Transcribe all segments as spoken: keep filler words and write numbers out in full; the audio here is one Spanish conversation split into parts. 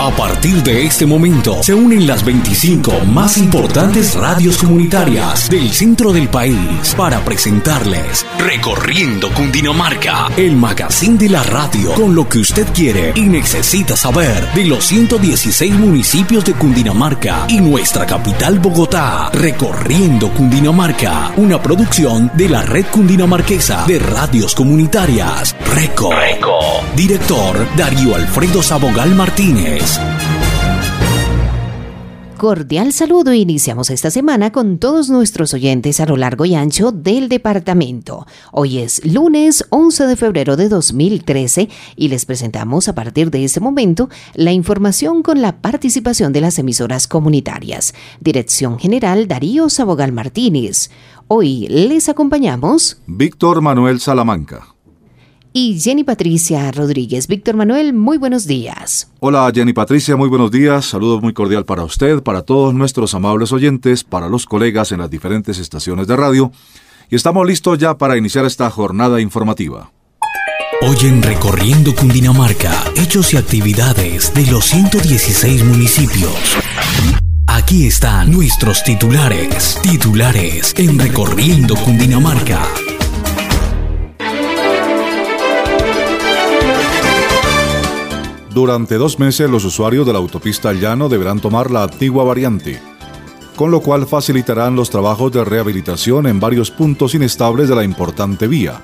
A partir de este momento se unen las veinticinco más importantes radios comunitarias del centro del país para presentarles Recorriendo Cundinamarca, el magazine de la radio con lo que usted quiere y necesita saber de los ciento dieciséis municipios de Cundinamarca y nuestra capital Bogotá. Recorriendo Cundinamarca, una producción de la Red Cundinamarquesa de Radios Comunitarias, RECO. RECO. Director Darío Alfredo Sabogal Martínez. Cordial saludo. Iniciamos esta semana con todos nuestros oyentes a lo largo y ancho del departamento. Hoy es lunes once de febrero de dos mil trece y les presentamos a partir de este momento la información con la participación de las emisoras comunitarias. Dirección General Darío Sabogal Martínez. Hoy les acompañamos Víctor Manuel Salamanca y Jenny Patricia Rodríguez. Víctor Manuel, muy buenos días. Hola Jenny Patricia, muy buenos días. Saludo muy cordial para usted, para todos nuestros amables oyentes, para los colegas en las diferentes estaciones de radio. Y estamos listos ya para iniciar esta jornada informativa. Hoy en Recorriendo Cundinamarca, hechos y actividades de los ciento dieciséis municipios. Aquí están nuestros titulares. Titulares en Recorriendo Cundinamarca. Durante dos meses los usuarios de la autopista El Llano deberán tomar la antigua variante, con lo cual facilitarán los trabajos de rehabilitación en varios puntos inestables de la importante vía.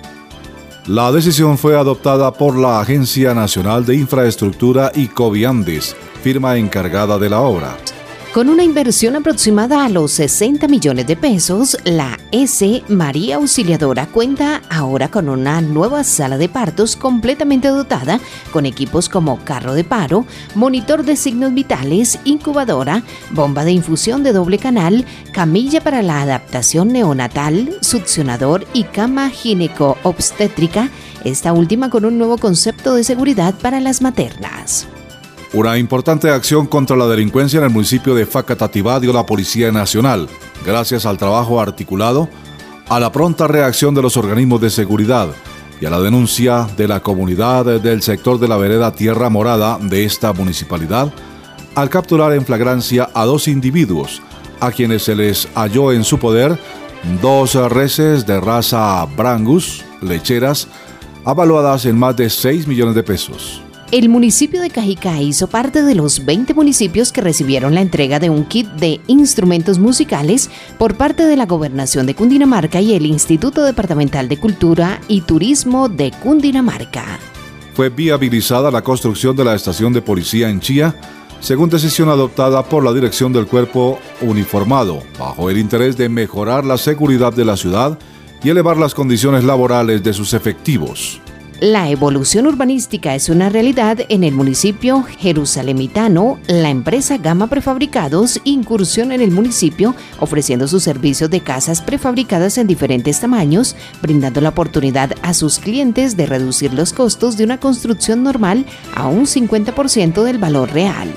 La decisión fue adoptada por la Agencia Nacional de Infraestructura y Coviandes, firma encargada de la obra. Con una inversión aproximada a los sesenta millones de pesos, la S. María Auxiliadora cuenta ahora con una nueva sala de partos completamente dotada con equipos como carro de paro, monitor de signos vitales, incubadora, bomba de infusión de doble canal, camilla para la adaptación neonatal, succionador y cama gineco-obstétrica, esta última con un nuevo concepto de seguridad para las maternas. Una importante acción contra la delincuencia en el municipio de Facatativá dio la Policía Nacional, gracias al trabajo articulado, a la pronta reacción de los organismos de seguridad y a la denuncia de la comunidad del sector de la vereda Tierra Morada de esta municipalidad, al capturar en flagrancia a dos individuos, a quienes se les halló en su poder dos reses de raza Brangus, lecheras, avaluadas en más de seis millones de pesos. El municipio de Cajicá hizo parte de los veinte municipios que recibieron la entrega de un kit de instrumentos musicales por parte de la Gobernación de Cundinamarca y el Instituto Departamental de Cultura y Turismo de Cundinamarca. Fue viabilizada la construcción de la estación de policía en Chía, según decisión adoptada por la dirección del cuerpo uniformado, bajo el interés de mejorar la seguridad de la ciudad y elevar las condiciones laborales de sus efectivos. La evolución urbanística es una realidad en el municipio jerusalemitano. La empresa Gama Prefabricados incursiona en el municipio ofreciendo sus servicios de casas prefabricadas en diferentes tamaños, brindando la oportunidad a sus clientes de reducir los costos de una construcción normal a un cincuenta por ciento del valor real.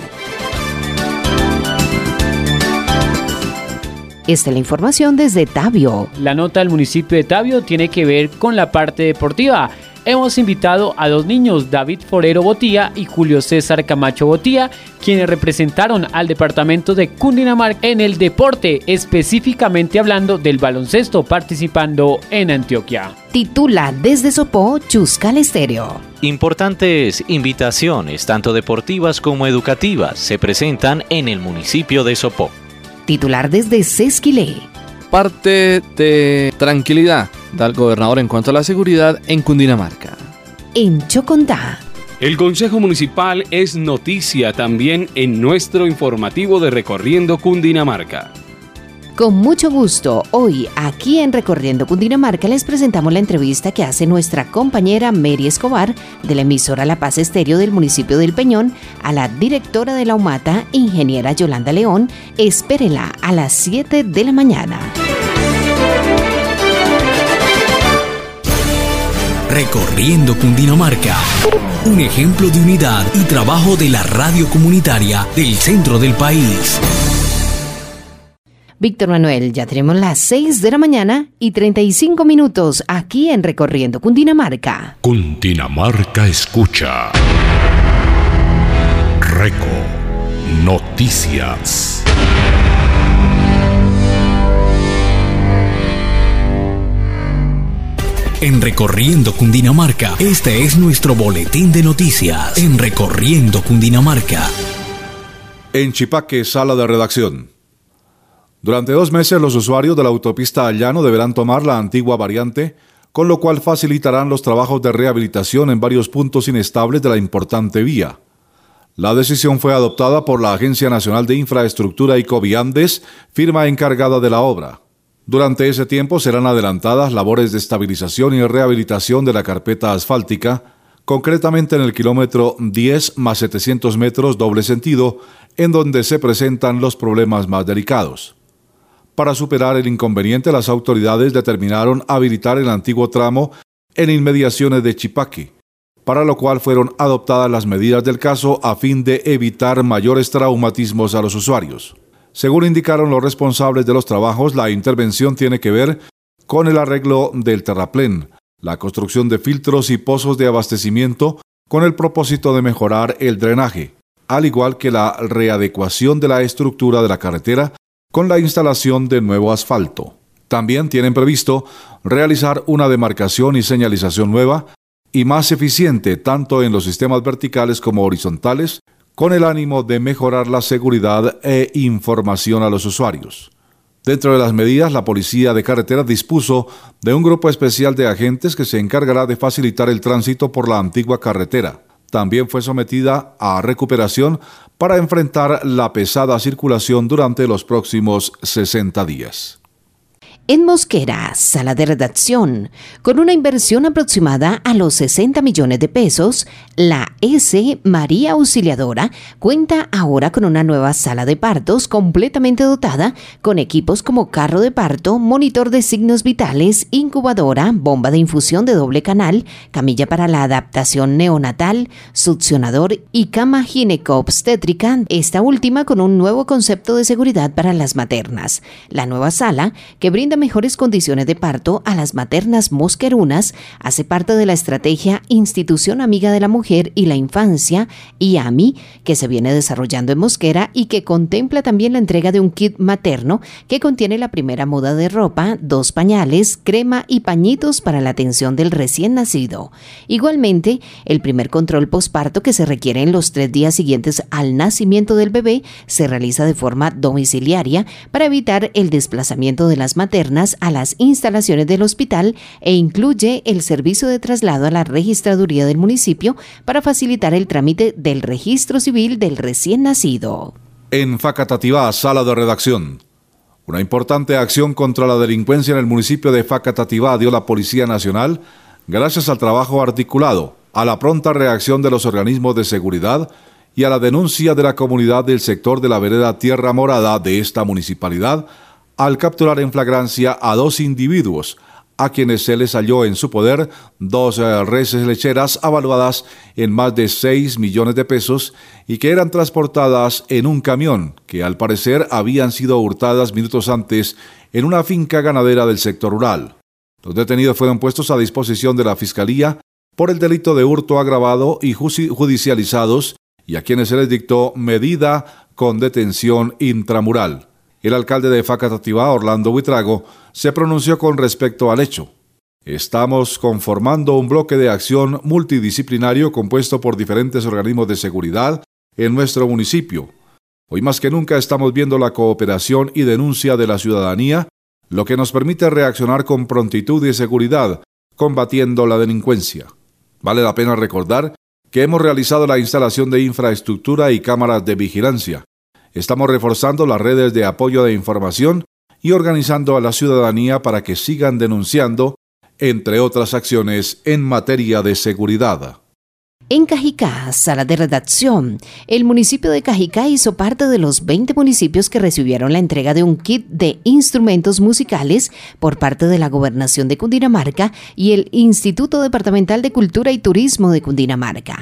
Esta es la información desde Tabio. La nota del municipio de Tabio tiene que ver con la parte deportiva. Hemos invitado a dos niños, David Forero Botía y Julio César Camacho Botía, quienes representaron al departamento de Cundinamarca en el deporte, específicamente hablando del baloncesto, participando en Antioquia. Titula desde Sopó, Chuscal Estéreo. Importantes invitaciones, tanto deportivas como educativas, se presentan en el municipio de Sopó. Titular desde Sesquilé. Parte de tranquilidad da el gobernador en cuanto a la seguridad en Cundinamarca. En Chocontá. El Consejo Municipal es noticia también en nuestro informativo de Recorriendo Cundinamarca. Con mucho gusto, hoy aquí en Recorriendo Cundinamarca les presentamos la entrevista que hace nuestra compañera Mary Escobar de la emisora La Paz Estéreo del municipio del Peñón a la directora de la UMATA, ingeniera Yolanda León. Espérela a las siete de la mañana. Recorriendo Cundinamarca, un ejemplo de unidad y trabajo de la radio comunitaria del centro del país. Víctor Manuel, ya tenemos las seis de la mañana y treinta y cinco minutos aquí en Recorriendo Cundinamarca. Cundinamarca escucha. Recorriendo Noticias. En Recorriendo Cundinamarca, este es nuestro boletín de noticias. En Recorriendo Cundinamarca. En Chipaque, sala de redacción. Durante dos meses los usuarios de la autopista al Llano deberán tomar la antigua variante, con lo cual facilitarán los trabajos de rehabilitación en varios puntos inestables de la importante vía. La decisión fue adoptada por la Agencia Nacional de Infraestructura y Coviandes, firma encargada de la obra. Durante ese tiempo serán adelantadas labores de estabilización y rehabilitación de la carpeta asfáltica, concretamente en el kilómetro diez más setecientos metros doble sentido, en donde se presentan los problemas más delicados. Para superar el inconveniente, las autoridades determinaron habilitar el antiguo tramo en inmediaciones de Chipaque, para lo cual fueron adoptadas las medidas del caso a fin de evitar mayores traumatismos a los usuarios. Según indicaron los responsables de los trabajos, la intervención tiene que ver con el arreglo del terraplén, la construcción de filtros y pozos de abastecimiento con el propósito de mejorar el drenaje, al igual que la readecuación de la estructura de la carretera con la instalación de nuevo asfalto. También tienen previsto realizar una demarcación y señalización nueva y más eficiente tanto en los sistemas verticales como horizontales, con el ánimo de mejorar la seguridad e información a los usuarios. Dentro de las medidas, la Policía de Carreteras dispuso de un grupo especial de agentes que se encargará de facilitar el tránsito por la antigua carretera. También fue sometida a recuperación para enfrentar la pesada circulación durante los próximos sesenta días. En Mosquera, sala de redacción, con una inversión aproximada a los sesenta millones de pesos, la S. María Auxiliadora cuenta ahora con una nueva sala de partos completamente dotada con equipos como carro de parto, monitor de signos vitales, incubadora, bomba de infusión de doble canal, camilla para la adaptación neonatal, succionador y cama gineco-obstétrica, esta última con un nuevo concepto de seguridad para las maternas. La nueva sala, que brinda mejores condiciones de parto a las maternas mosquerunas, hace parte de la estrategia Institución Amiga de la Mujer y la Infancia, I A M I, que se viene desarrollando en Mosquera y que contempla también la entrega de un kit materno que contiene la primera muda de ropa, dos pañales, crema y pañitos para la atención del recién nacido. Igualmente, el primer control posparto que se requiere en los tres días siguientes al nacimiento del bebé se realiza de forma domiciliaria para evitar el desplazamiento de las maternas a las instalaciones del hospital e incluye el servicio de traslado a la registraduría del municipio para facilitar el trámite del registro civil del recién nacido. En Facatativá, sala de redacción. Una importante acción contra la delincuencia en el municipio de Facatativá dio la Policía Nacional gracias al trabajo articulado, a la pronta reacción de los organismos de seguridad y a la denuncia de la comunidad del sector de la vereda Tierra Morada de esta municipalidad, al capturar en flagrancia a dos individuos, a quienes se les halló en su poder dos eh, reses lecheras avaluadas en más de seis millones de pesos y que eran transportadas en un camión que al parecer habían sido hurtadas minutos antes en una finca ganadera del sector rural. Los detenidos fueron puestos a disposición de la Fiscalía por el delito de hurto agravado y judicializados y a quienes se les dictó medida con detención intramural. El alcalde de Facatativá, Orlando Buitrago, se pronunció con respecto al hecho. Estamos conformando un bloque de acción multidisciplinario compuesto por diferentes organismos de seguridad en nuestro municipio. Hoy más que nunca estamos viendo la cooperación y denuncia de la ciudadanía, lo que nos permite reaccionar con prontitud y seguridad, combatiendo la delincuencia. Vale la pena recordar que hemos realizado la instalación de infraestructura y cámaras de vigilancia. Estamos reforzando las redes de apoyo de información y organizando a la ciudadanía para que sigan denunciando, entre otras acciones en materia de seguridad. En Cajicá, sala de redacción. El municipio de Cajicá hizo parte de los veinte municipios que recibieron la entrega de un kit de instrumentos musicales por parte de la Gobernación de Cundinamarca y el Instituto Departamental de Cultura y Turismo de Cundinamarca.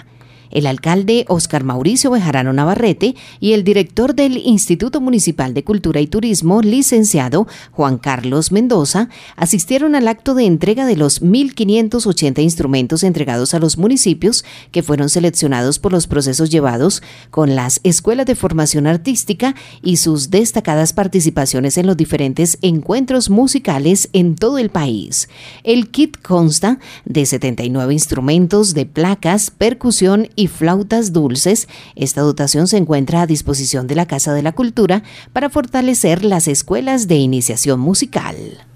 El alcalde Óscar Mauricio Bejarano Navarrete y el director del Instituto Municipal de Cultura y Turismo, licenciado Juan Carlos Mendoza, asistieron al acto de entrega de los mil quinientos ochenta instrumentos entregados a los municipios que fueron seleccionados por los procesos llevados con las escuelas de formación artística y sus destacadas participaciones en los diferentes encuentros musicales en todo el país. El kit consta de setenta y nueve instrumentos de placas, percusión y flautas dulces. Esta dotación se encuentra a disposición de la Casa de la Cultura para fortalecer las escuelas de iniciación musical.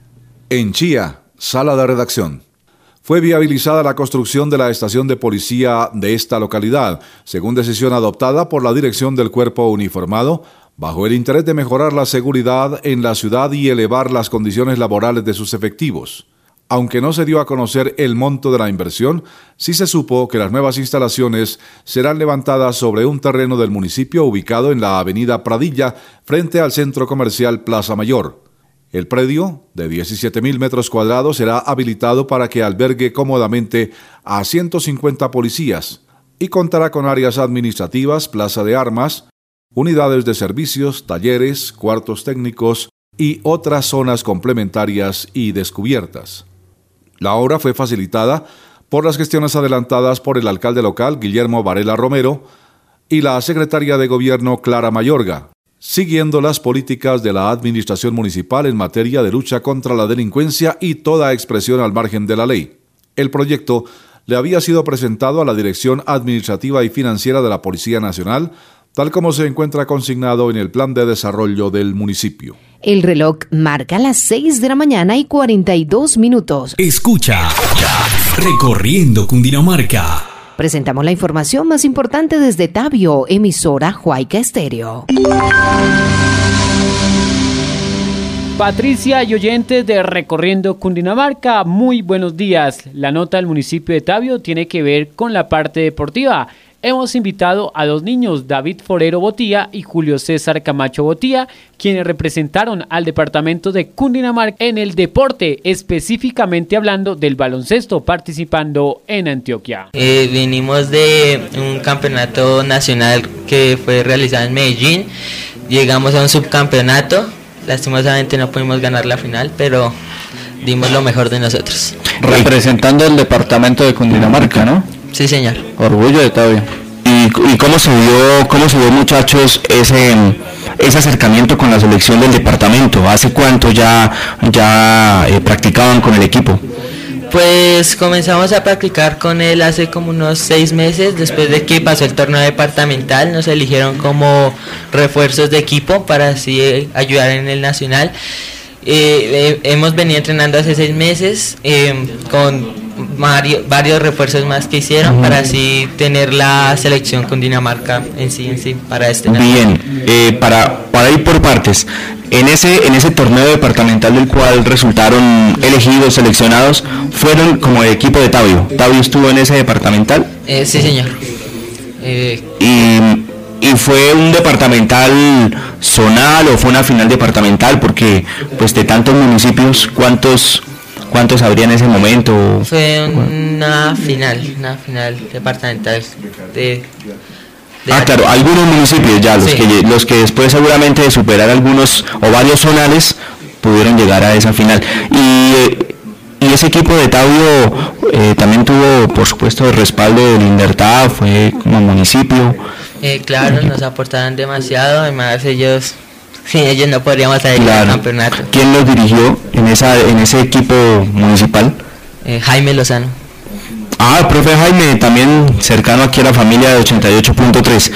En Chía, sala de redacción. Fue viabilizada la construcción de la estación de policía de esta localidad, según decisión adoptada por la dirección del Cuerpo Uniformado, bajo el interés de mejorar la seguridad en la ciudad y elevar las condiciones laborales de sus efectivos. Aunque no se dio a conocer el monto de la inversión, sí se supo que las nuevas instalaciones serán levantadas sobre un terreno del municipio ubicado en la avenida Pradilla, frente al centro comercial Plaza Mayor. El predio, de diecisiete mil metros cuadrados, será habilitado para que albergue cómodamente a ciento cincuenta policías y contará con áreas administrativas, plaza de armas, unidades de servicios, talleres, cuartos técnicos y otras zonas complementarias y descubiertas. La obra fue facilitada por las gestiones adelantadas por el alcalde local, Guillermo Varela Romero, y la secretaria de Gobierno, Clara Mayorga, siguiendo las políticas de la administración municipal en materia de lucha contra la delincuencia y toda expresión al margen de la ley. El proyecto le había sido presentado a la Dirección Administrativa y Financiera de la Policía Nacional, tal como se encuentra consignado en el Plan de Desarrollo del municipio. El reloj marca las seis de la mañana y cuarenta y dos minutos. Escucha, Recorriendo Cundinamarca. Presentamos la información más importante desde Tabio, emisora Huayca Estéreo. Patricia y oyentes de Recorriendo Cundinamarca, muy buenos días. La nota del municipio de Tabio tiene que ver con la parte deportiva. Hemos invitado a dos niños, David Forero Botía y Julio César Camacho Botía, quienes representaron al departamento de Cundinamarca en el deporte, específicamente hablando del baloncesto, participando en Antioquia. Eh, vinimos de un campeonato nacional que fue realizado en Medellín, llegamos a un subcampeonato, lastimosamente no pudimos ganar la final, pero dimos lo mejor de nosotros. Representando el departamento de Cundinamarca, ¿no? Sí, señor. Orgullo de Tabio. ¿Y, y cómo se vio, cómo se vio, muchachos, ese, ese acercamiento con la selección del departamento? ¿Hace cuánto ya, ya eh, practicaban con el equipo? Pues comenzamos a practicar con él hace como unos seis meses, después de que pasó el torneo departamental, nos eligieron como refuerzos de equipo para así ayudar en el nacional. Eh, eh, hemos venido entrenando hace seis meses eh, con Mario, varios refuerzos más que hicieron uh-huh. para así tener la selección con Dinamarca en sí en sí para este año. Bien, eh, para, para ir por partes, en ese, en ese torneo departamental del cual resultaron elegidos, seleccionados, fueron como el equipo de Tabio. ¿Tabio estuvo en ese departamental? Eh, sí, señor. Eh, y, y fue un departamental zonal o fue una final departamental, porque pues de tantos municipios, ¿cuántos ¿Cuántos habría en ese momento? Fue una final, una final departamental de... de ah, claro, algunos municipios ya, los, sí. que, los que después seguramente de superar algunos o varios zonales pudieron llegar a esa final. Y, y ese equipo de Tabio eh, también tuvo, por supuesto, el respaldo del Inderta, fue como municipio. Eh, claro, nos aportaron demasiado, además ellos... Sí, ellos no podríamos salir claro. al campeonato. ¿Quién los dirigió en esa en ese equipo municipal? Eh, Jaime Lozano. Ah, el profe Jaime, también cercano aquí a la familia de ochenta y ocho punto tres.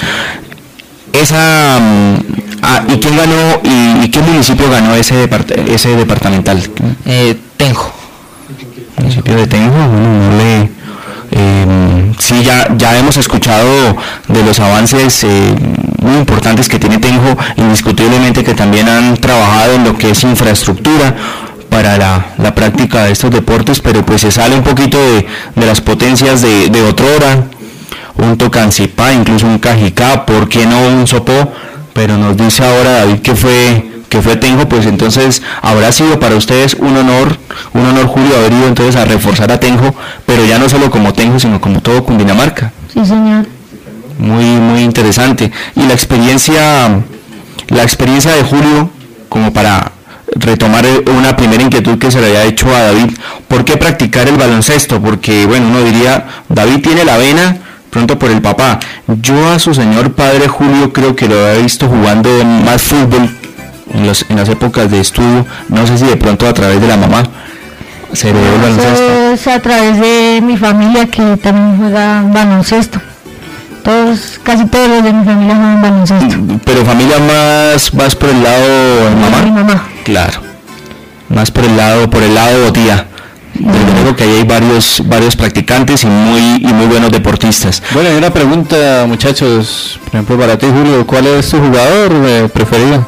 Esa, ah, ¿y quién ganó y, y qué municipio ganó ese depart ese departamental? Eh, Tenjo. Municipio de Tenjo, bueno, no le... Eh, sí, ya, ya hemos escuchado de los avances eh, muy importantes que tiene Tenjo, indiscutiblemente que también han trabajado en lo que es infraestructura para la, la práctica de estos deportes, pero pues se sale un poquito de, de las potencias de, de otrora, un Tocancipá, incluso un Cajicá, ¿por qué no un Sopó? Pero nos dice ahora David que fue... que fue Tenjo, pues entonces habrá sido para ustedes un honor, un honor Julio haber ido entonces a reforzar a Tenjo, pero ya no solo como Tenjo, sino como todo Cundinamarca. Sí, señor. muy, muy interesante. Y la experiencia, la experiencia de Julio, como para retomar una primera inquietud que se le había hecho a David, ¿por qué practicar el baloncesto? Porque, bueno, uno diría, David tiene la vena pronto por el papá. Yo a su señor padre Julio creo que lo había visto jugando más fútbol en, los, en las épocas de estudio, no sé si de pronto a través de la mamá se le dio el baloncesto. Es a través de mi familia que también juega baloncesto. Todos, casi todos los de mi familia juegan baloncesto. Pero familia más, más por el lado de mamá. Mi mamá. Claro. Más por el lado, por el lado de Botía. Desde luego que ahí hay varios, varios practicantes y muy, y muy buenos deportistas. Bueno, hay una pregunta, muchachos. Por ejemplo, para ti, Julio, ¿cuál es tu jugador eh, preferido?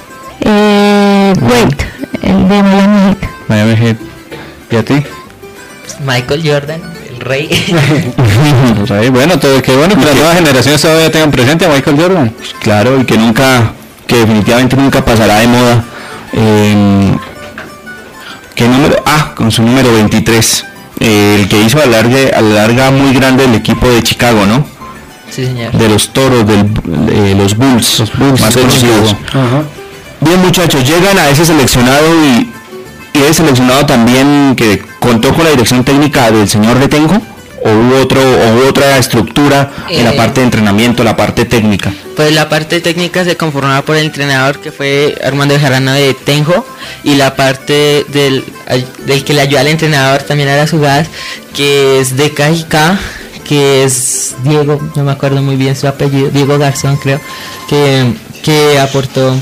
Eh, Wade, el de Miami Heat. Miami Heat. ¿Y a ti? Michael Jordan, el rey. El rey, bueno, todo, qué bueno que las nuevas generaciones todavía tengan presente a Michael Jordan. Claro, y que nunca, que definitivamente nunca pasará de moda. Eh, ¿Qué número? Ah, con su número veintitrés. Eh, el que hizo a la, larga, a la larga muy grande el equipo de Chicago, ¿no? Sí, señor. De los Toros, del, de los Bulls, los Bulls más conocidos. Bien, muchachos, llegan a ese seleccionado y, y ese seleccionado también que contó con la dirección técnica del señor Retengo, o hubo otro o hubo otra estructura eh, en la parte de entrenamiento, la parte técnica. Pues la parte técnica se conformaba por el entrenador, que fue Armando Bejarano de Tenjo, y la parte del, del que le ayuda al entrenador también a las jugadas, que es de K y K, que es Diego, no me acuerdo muy bien su apellido, Diego Garzón creo, que, que aportó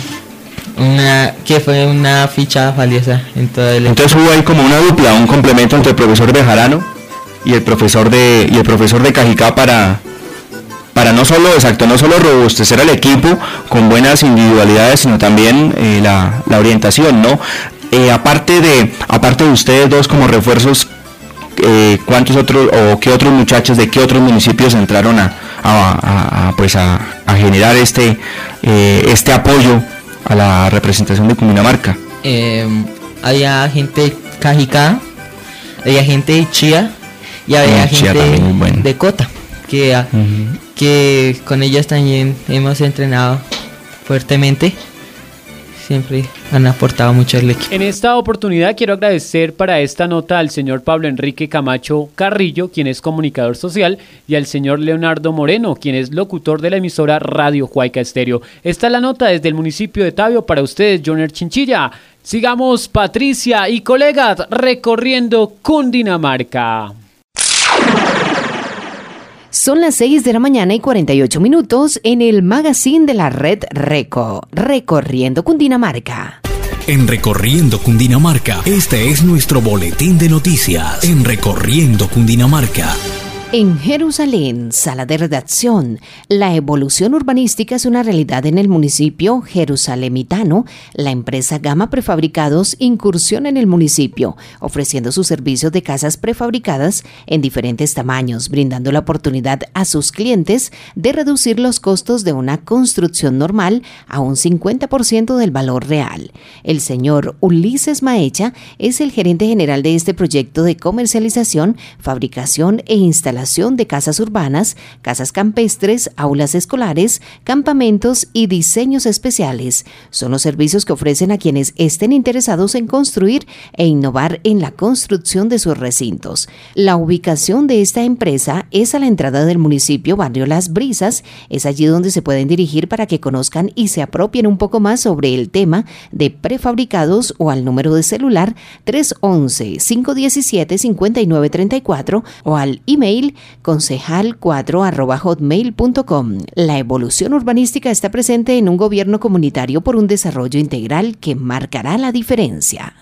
una, que fue una ficha valiosa en todo el equipo. Entonces hubo ahí como una dupla, un complemento entre el profesor Bejarano y el profesor de y el profesor de Cajicá para para no solo exacto no solo robustecer al equipo con buenas individualidades, sino también eh, la, la orientación, ¿no? Eh, aparte de aparte de ustedes dos como refuerzos, eh, ¿cuántos otros o qué otros muchachos de qué otros municipios entraron a, a, a, a pues a, a generar este eh, este apoyo a la representación de Cundinamarca? Eh, había gente de Cajicá, había gente de Chía y había mm, gente bueno. de Cota, que, uh-huh. que con ellas también hemos entrenado fuertemente. Siempre han aportado mucho al equipo. En esta oportunidad quiero agradecer para esta nota al señor Pablo Enrique Camacho Carrillo, quien es comunicador social, y al señor Leonardo Moreno, quien es locutor de la emisora Radio Huayca Estéreo. Esta es la nota desde el municipio de Tabio para ustedes, Joner Chinchilla. Sigamos, Patricia y colegas, recorriendo Cundinamarca. Son las seis de la mañana y cuarenta y ocho minutos en el magazine de la red Reco, Recorriendo Cundinamarca. En Recorriendo Cundinamarca, este es nuestro boletín de noticias. En Recorriendo Cundinamarca. En Jerusalén, sala de redacción, la evolución urbanística es una realidad en el municipio jerusalemitano. La empresa Gama Prefabricados incursiona en el municipio, ofreciendo sus servicios de casas prefabricadas en diferentes tamaños, brindando la oportunidad a sus clientes de reducir los costos de una construcción normal a un cincuenta por ciento del valor real. El señor Ulises Maecha es el gerente general de este proyecto de comercialización, fabricación e instalación de casas urbanas, casas campestres, aulas escolares, campamentos y diseños especiales. Son los servicios que ofrecen a quienes estén interesados en construir e innovar en la construcción de sus recintos. La ubicación de esta empresa es a la entrada del municipio Barrio Las Brisas. Es allí donde se pueden dirigir para que conozcan y se apropien un poco más sobre el tema de prefabricados, o al número de celular tres once, cinco diecisiete, cincuenta y nueve treinta y cuatro o al email concejal cuatro arroba hotmail punto com. La evolución urbanística está presente en un gobierno comunitario por un desarrollo integral que marcará la diferencia.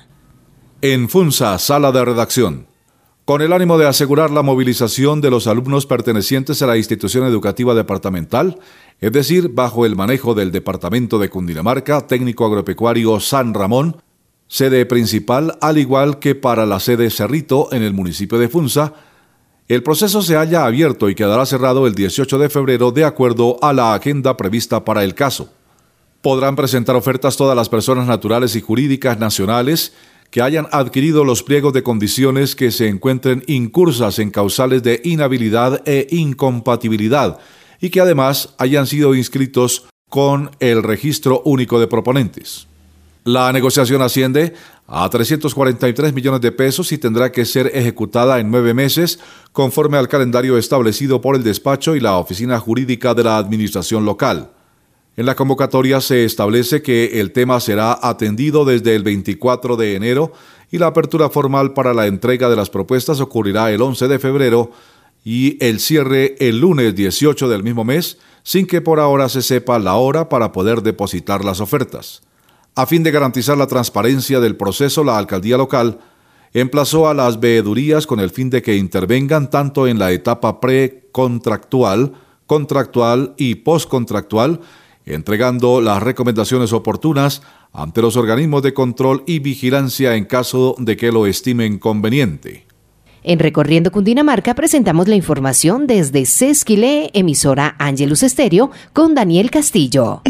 En Funza, sala de redacción. Con el ánimo de asegurar la movilización de los alumnos pertenecientes a la institución educativa departamental, es decir, bajo el manejo del Departamento de Cundinamarca, Técnico Agropecuario San Ramón, sede principal, al igual que para la sede Cerrito en el municipio de Funza, el proceso se halla abierto y quedará cerrado el dieciocho de febrero de acuerdo a la agenda prevista para el caso. Podrán presentar ofertas todas las personas naturales y jurídicas nacionales que hayan adquirido los pliegos de condiciones que se encuentren incursas en causales de inhabilidad e incompatibilidad y que además hayan sido inscritos con el Registro Único de Proponentes. La negociación asciende a trescientos cuarenta y tres millones de pesos y tendrá que ser ejecutada en nueve meses conforme al calendario establecido por el despacho y la oficina jurídica de la administración local. En la convocatoria se establece que el tema será atendido desde el veinticuatro de enero y la apertura formal para la entrega de las propuestas ocurrirá el once de febrero y el cierre el lunes dieciocho del mismo mes, sin que por ahora se sepa la hora para poder depositar las ofertas. A fin de garantizar la transparencia del proceso, la alcaldía local emplazó a las veedurías con el fin de que intervengan tanto en la etapa precontractual, contractual y postcontractual, entregando las recomendaciones oportunas ante los organismos de control y vigilancia en caso de que lo estimen conveniente. En Recorriendo Cundinamarca presentamos la información desde Sesquilé, emisora Ángelus Estéreo, con Daniel Castillo.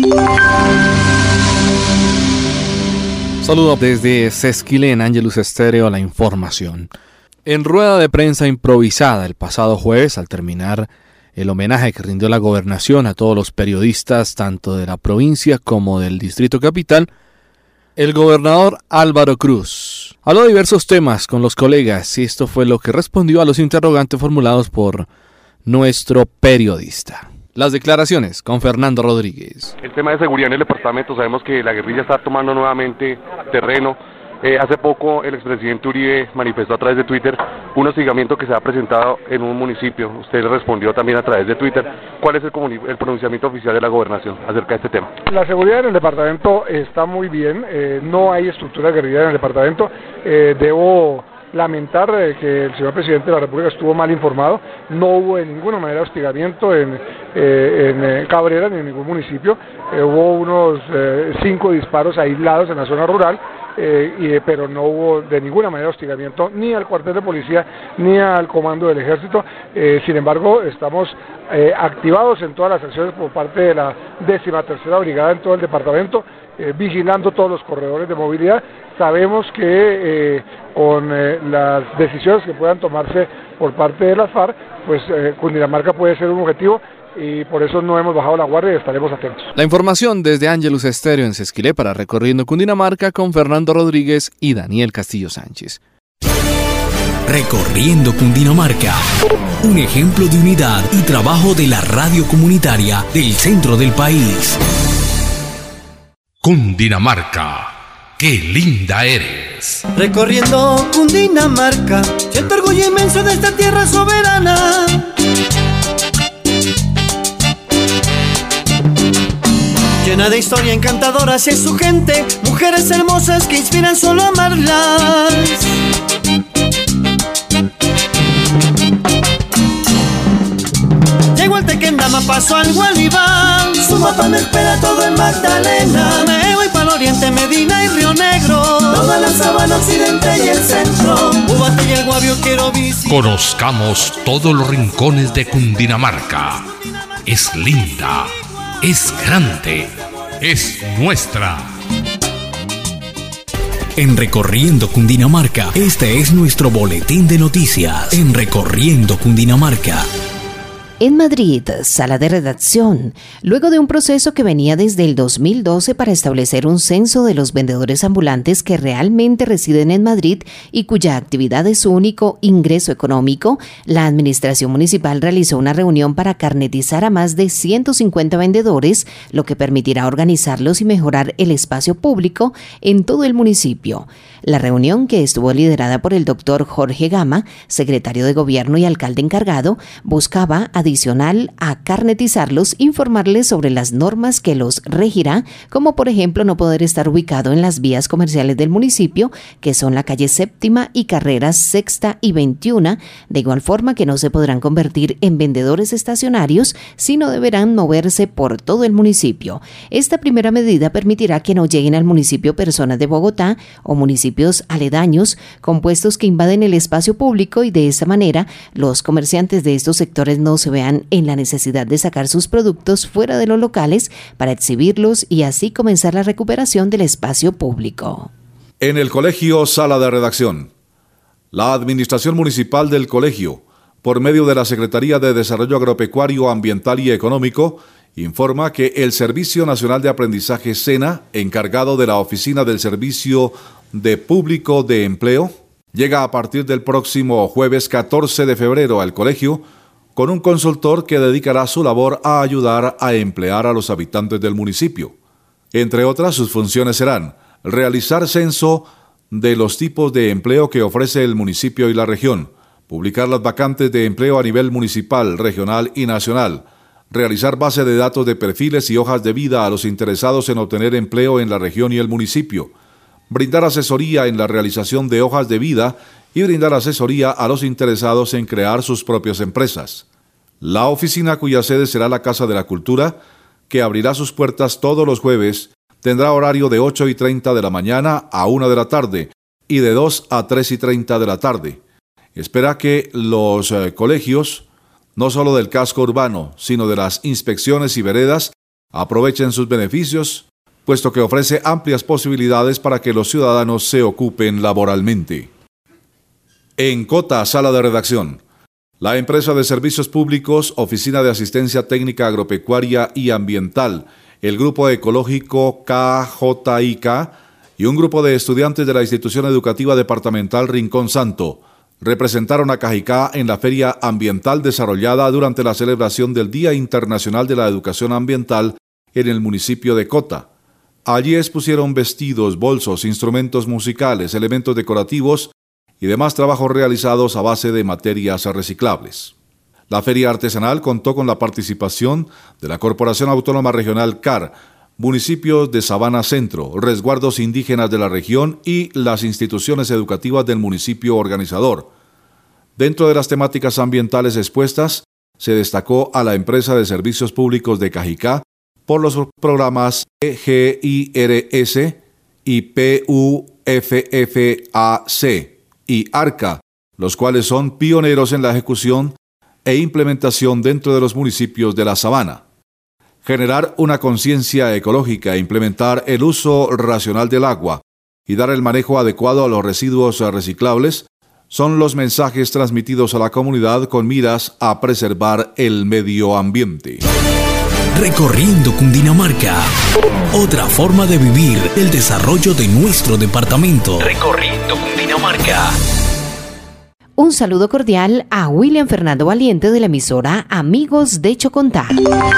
Saludo desde Sesquilé en Ángelus Estéreo, la información. En rueda de prensa improvisada el pasado jueves, al terminar el homenaje que rindió la gobernación a todos los periodistas, tanto de la provincia como del Distrito Capital, el gobernador Álvaro Cruz habló de diversos temas con los colegas y esto fue lo que respondió a los interrogantes formulados por nuestro periodista. Las declaraciones con Fernando Rodríguez. El tema de seguridad en el departamento, sabemos que la guerrilla está tomando nuevamente terreno. Eh, hace poco el expresidente Uribe manifestó a través de Twitter un hostigamiento que se ha presentado en un municipio. Usted le respondió también a través de Twitter. ¿Cuál es el, el pronunciamiento oficial de la gobernación acerca de este tema? La seguridad en el departamento está muy bien. Eh, no hay estructura guerrillera en el departamento. Eh, debo lamentar eh, que el señor presidente de la República estuvo mal informado. No hubo de ninguna manera hostigamiento en, eh, en eh, Cabrera ni en ningún municipio. Eh, hubo unos eh, cinco disparos aislados en la zona rural. Eh, y, pero no hubo de ninguna manera hostigamiento ni al cuartel de policía ni al comando del ejército. Eh, sin embargo, estamos eh, activados en todas las acciones por parte de la décima tercera brigada en todo el departamento, eh, vigilando todos los corredores de movilidad. Sabemos que eh, con eh, las decisiones que puedan tomarse por parte de las FARC, pues eh, Cundinamarca puede ser un objetivo. Y por eso no hemos bajado la guardia y estaremos atentos. La información desde Ángelus Estéreo en Sesquilé para Recorriendo Cundinamarca con Fernando Rodríguez y Daniel Castillo Sánchez. Recorriendo Cundinamarca, un ejemplo de unidad y trabajo de la radio comunitaria del centro del país. Cundinamarca, qué linda eres. Recorriendo Cundinamarca, siento orgullo inmenso de esta tierra soberana. Llena de historia encantadora hacia su gente, mujeres hermosas que inspiran solo a amarlas. Llego al Tequendama, paso al Gualibán, su mapa me espera todo en Magdalena. Me voy para el oriente, Medina y Río Negro, toda la sabana occidente y el centro, Ubate y el Guavio quiero visitar. Conozcamos todos los rincones de Cundinamarca. Es linda, es grande, es nuestra. En Recorriendo Cundinamarca, este es nuestro boletín de noticias. En Recorriendo Cundinamarca. En Madrid, sala de redacción, luego de un proceso que venía desde el dos mil doce para establecer un censo de los vendedores ambulantes que realmente residen en Madrid y cuya actividad es su único ingreso económico, la Administración Municipal realizó una reunión para carnetizar a más de ciento cincuenta vendedores, lo que permitirá organizarlos y mejorar el espacio público en todo el municipio. La reunión, que estuvo liderada por el doctor Jorge Gama, secretario de Gobierno y alcalde encargado, buscaba, adicional a carnetizarlos, informarles sobre las normas que los regirá, como por ejemplo no poder estar ubicado en las vías comerciales del municipio, que son la calle Séptima y carreras Sexta y veintiuno, de igual forma que no se podrán convertir en vendedores estacionarios, sino deberán moverse por todo el municipio. Esta primera medida permitirá que no lleguen al municipio personas de Bogotá o municipios aledaños con puestos que invaden el espacio público, y de esta manera los comerciantes de estos sectores no se vean en la necesidad de sacar sus productos fuera de los locales para exhibirlos y así comenzar la recuperación del espacio público. En el colegio Sala de Redacción, la administración municipal del colegio por medio de la Secretaría de Desarrollo Agropecuario, Ambiental y Económico, informa que el Servicio Nacional de Aprendizaje SENA, encargado de la Oficina del Servicio de Público de Empleo, llega a partir del próximo jueves catorce de febrero al colegio con un consultor que dedicará su labor a ayudar a emplear a los habitantes del municipio. Entre otras, sus funciones serán realizar censo de los tipos de empleo que ofrece el municipio y la región, publicar las vacantes de empleo a nivel municipal, regional y nacional, realizar base de datos de perfiles y hojas de vida a los interesados en obtener empleo en la región y el municipio, brindar asesoría en la realización de hojas de vida y brindar asesoría a los interesados en crear sus propias empresas. La oficina, cuya sede será la Casa de la Cultura, que abrirá sus puertas todos los jueves, tendrá horario de ocho y treinta de la mañana a una de la tarde y de dos a tres y treinta de la tarde. Espera que los eh, colegios, no solo del casco urbano, sino de las inspecciones y veredas, aprovechen sus beneficios, puesto que ofrece amplias posibilidades para que los ciudadanos se ocupen laboralmente. En Cota, sala de redacción. La empresa de servicios públicos, Oficina de Asistencia Técnica Agropecuaria y Ambiental, el Grupo Ecológico K J I K y un grupo de estudiantes de la Institución Educativa Departamental Rincón Santo representaron a Cajicá en la Feria Ambiental desarrollada durante la celebración del Día Internacional de la Educación Ambiental en el municipio de Cota. Allí expusieron vestidos, bolsos, instrumentos musicales, elementos decorativos y demás trabajos realizados a base de materias reciclables. La feria artesanal contó con la participación de la Corporación Autónoma Regional C A R, municipios de Sabana Centro, resguardos indígenas de la región y las instituciones educativas del municipio organizador. Dentro de las temáticas ambientales expuestas, se destacó a la empresa de servicios públicos de Cajicá por los programas E G I R S y P U F F A C y ARCA, los cuales son pioneros en la ejecución e implementación dentro de los municipios de la Sabana. Generar una conciencia ecológica e implementar el uso racional del agua y dar el manejo adecuado a los residuos reciclables son los mensajes transmitidos a la comunidad con miras a preservar el medio ambiente. Recorriendo Cundinamarca. Otra forma de vivir el desarrollo de nuestro departamento. Recorriendo Cundinamarca. Un saludo cordial a William Fernando Valiente de la emisora Amigos de Chocontá.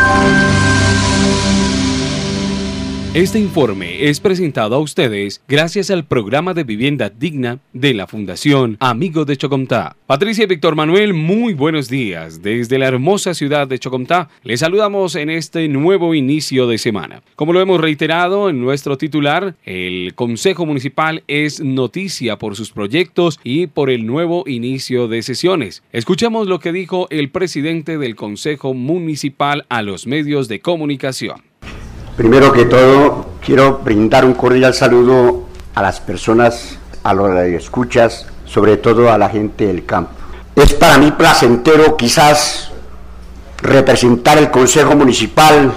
Este informe es presentado a ustedes gracias al programa de vivienda digna de la Fundación Amigos de Chocontá. Patricia y Víctor Manuel, muy buenos días. Desde la hermosa ciudad de Chocontá, les saludamos en este nuevo inicio de semana. Como lo hemos reiterado en nuestro titular, el Consejo Municipal es noticia por sus proyectos y por el nuevo inicio de sesiones. Escuchemos lo que dijo el presidente del Consejo Municipal a los medios de comunicación. Primero que todo, quiero brindar un cordial saludo a las personas, a los radioescuchas, sobre todo a la gente del campo. Es para mí placentero quizás representar el Consejo Municipal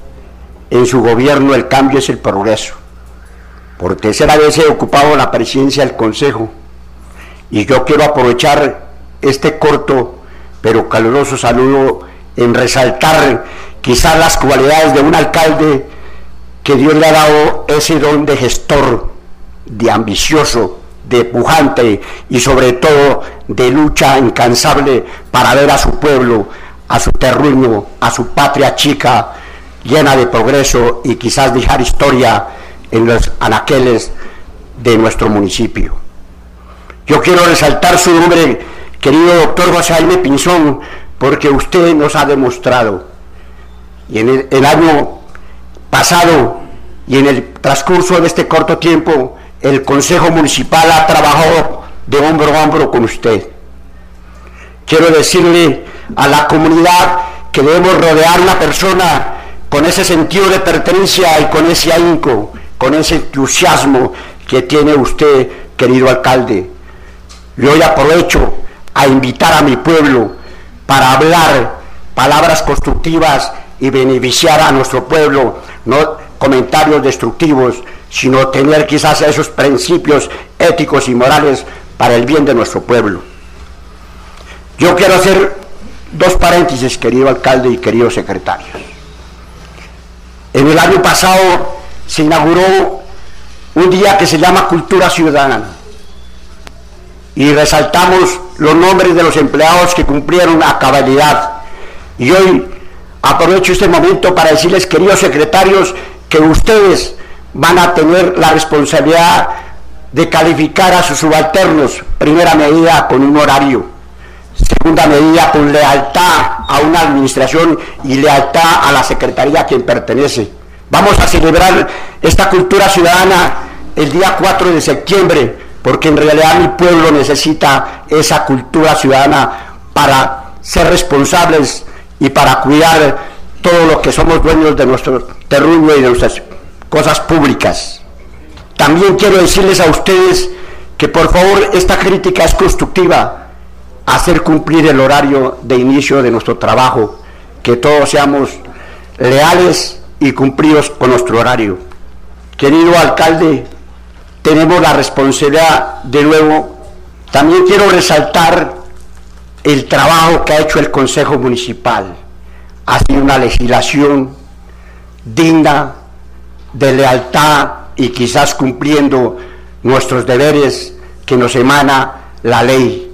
en su gobierno. El cambio es el progreso. Por tercera vez he ocupado la presidencia del Consejo y yo quiero aprovechar este corto pero caluroso saludo en resaltar quizás las cualidades de un alcalde que Dios le ha dado ese don de gestor, de ambicioso, de pujante y sobre todo de lucha incansable para ver a su pueblo, a su terruño, a su patria chica, llena de progreso y quizás dejar historia en los anaqueles de nuestro municipio. Yo quiero resaltar su nombre, querido doctor José Jaime Pinzón, porque usted nos ha demostrado, y en el, el año pasado y en el transcurso de este corto tiempo, el Consejo Municipal ha trabajado de hombro a hombro con usted. Quiero decirle a la comunidad que debemos rodear a una persona con ese sentido de pertenencia y con ese ahínco, con ese entusiasmo que tiene usted, querido alcalde. Y hoy aprovecho a invitar a mi pueblo para hablar palabras constructivas y beneficiar a nuestro pueblo, no comentarios destructivos, sino tener quizás esos principios éticos y morales para el bien de nuestro pueblo. Yo quiero hacer dos paréntesis, querido alcalde y queridos secretarios. En el año pasado se inauguró un día que se llama Cultura Ciudadana y resaltamos los nombres de los empleados que cumplieron a cabalidad. Y hoy aprovecho este momento para decirles, queridos secretarios, que ustedes van a tener la responsabilidad de calificar a sus subalternos, primera medida con un horario, segunda medida con lealtad a una administración y lealtad a la secretaría a quien pertenece. Vamos a celebrar esta cultura ciudadana el día cuatro de septiembre, porque en realidad mi pueblo necesita esa cultura ciudadana para ser responsables y para cuidar todo lo que somos dueños de nuestro terruño y de nuestras cosas públicas. También quiero decirles a ustedes que por favor esta crítica es constructiva, hacer cumplir el horario de inicio de nuestro trabajo, que todos seamos leales y cumplidos con nuestro horario. Querido alcalde, tenemos la responsabilidad de nuevo. También quiero resaltar el trabajo que ha hecho el Consejo Municipal. Ha sido una legislación digna, de lealtad y quizás cumpliendo nuestros deberes que nos emana la ley.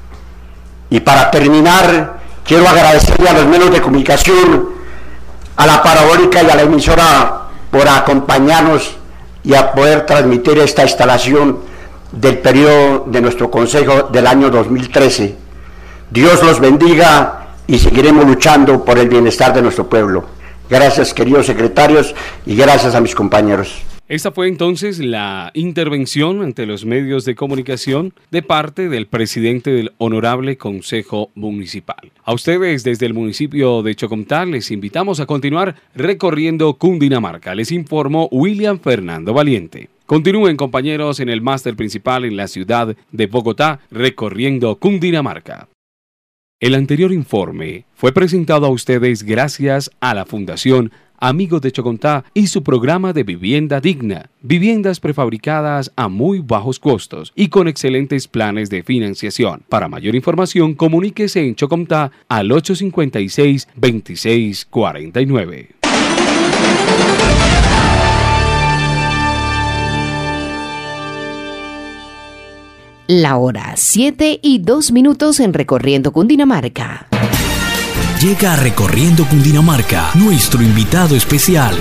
Y para terminar, quiero agradecerle a los medios de comunicación, a la parabólica y a la emisora por acompañarnos y a poder transmitir esta instalación del periodo de nuestro Consejo del año dos mil trece. Dios los bendiga y seguiremos luchando por el bienestar de nuestro pueblo. Gracias, queridos secretarios, y gracias a mis compañeros. Esta fue entonces la intervención ante los medios de comunicación de parte del presidente del Honorable Consejo Municipal. A ustedes desde el municipio de Chocomtá les invitamos a continuar recorriendo Cundinamarca. Les informó William Fernando Valiente. Continúen, compañeros, en el máster principal en la ciudad de Bogotá, recorriendo Cundinamarca. El anterior informe fue presentado a ustedes gracias a la Fundación Amigos de Chocomtá y su programa de vivienda digna, viviendas prefabricadas a muy bajos costos y con excelentes planes de financiación. Para mayor información, comuníquese en Chocomtá al ocho cinco seis, veintiséis cuarenta y nueve. La hora siete y dos minutos en Recorriendo Cundinamarca. Llega a Recorriendo Cundinamarca nuestro invitado especial.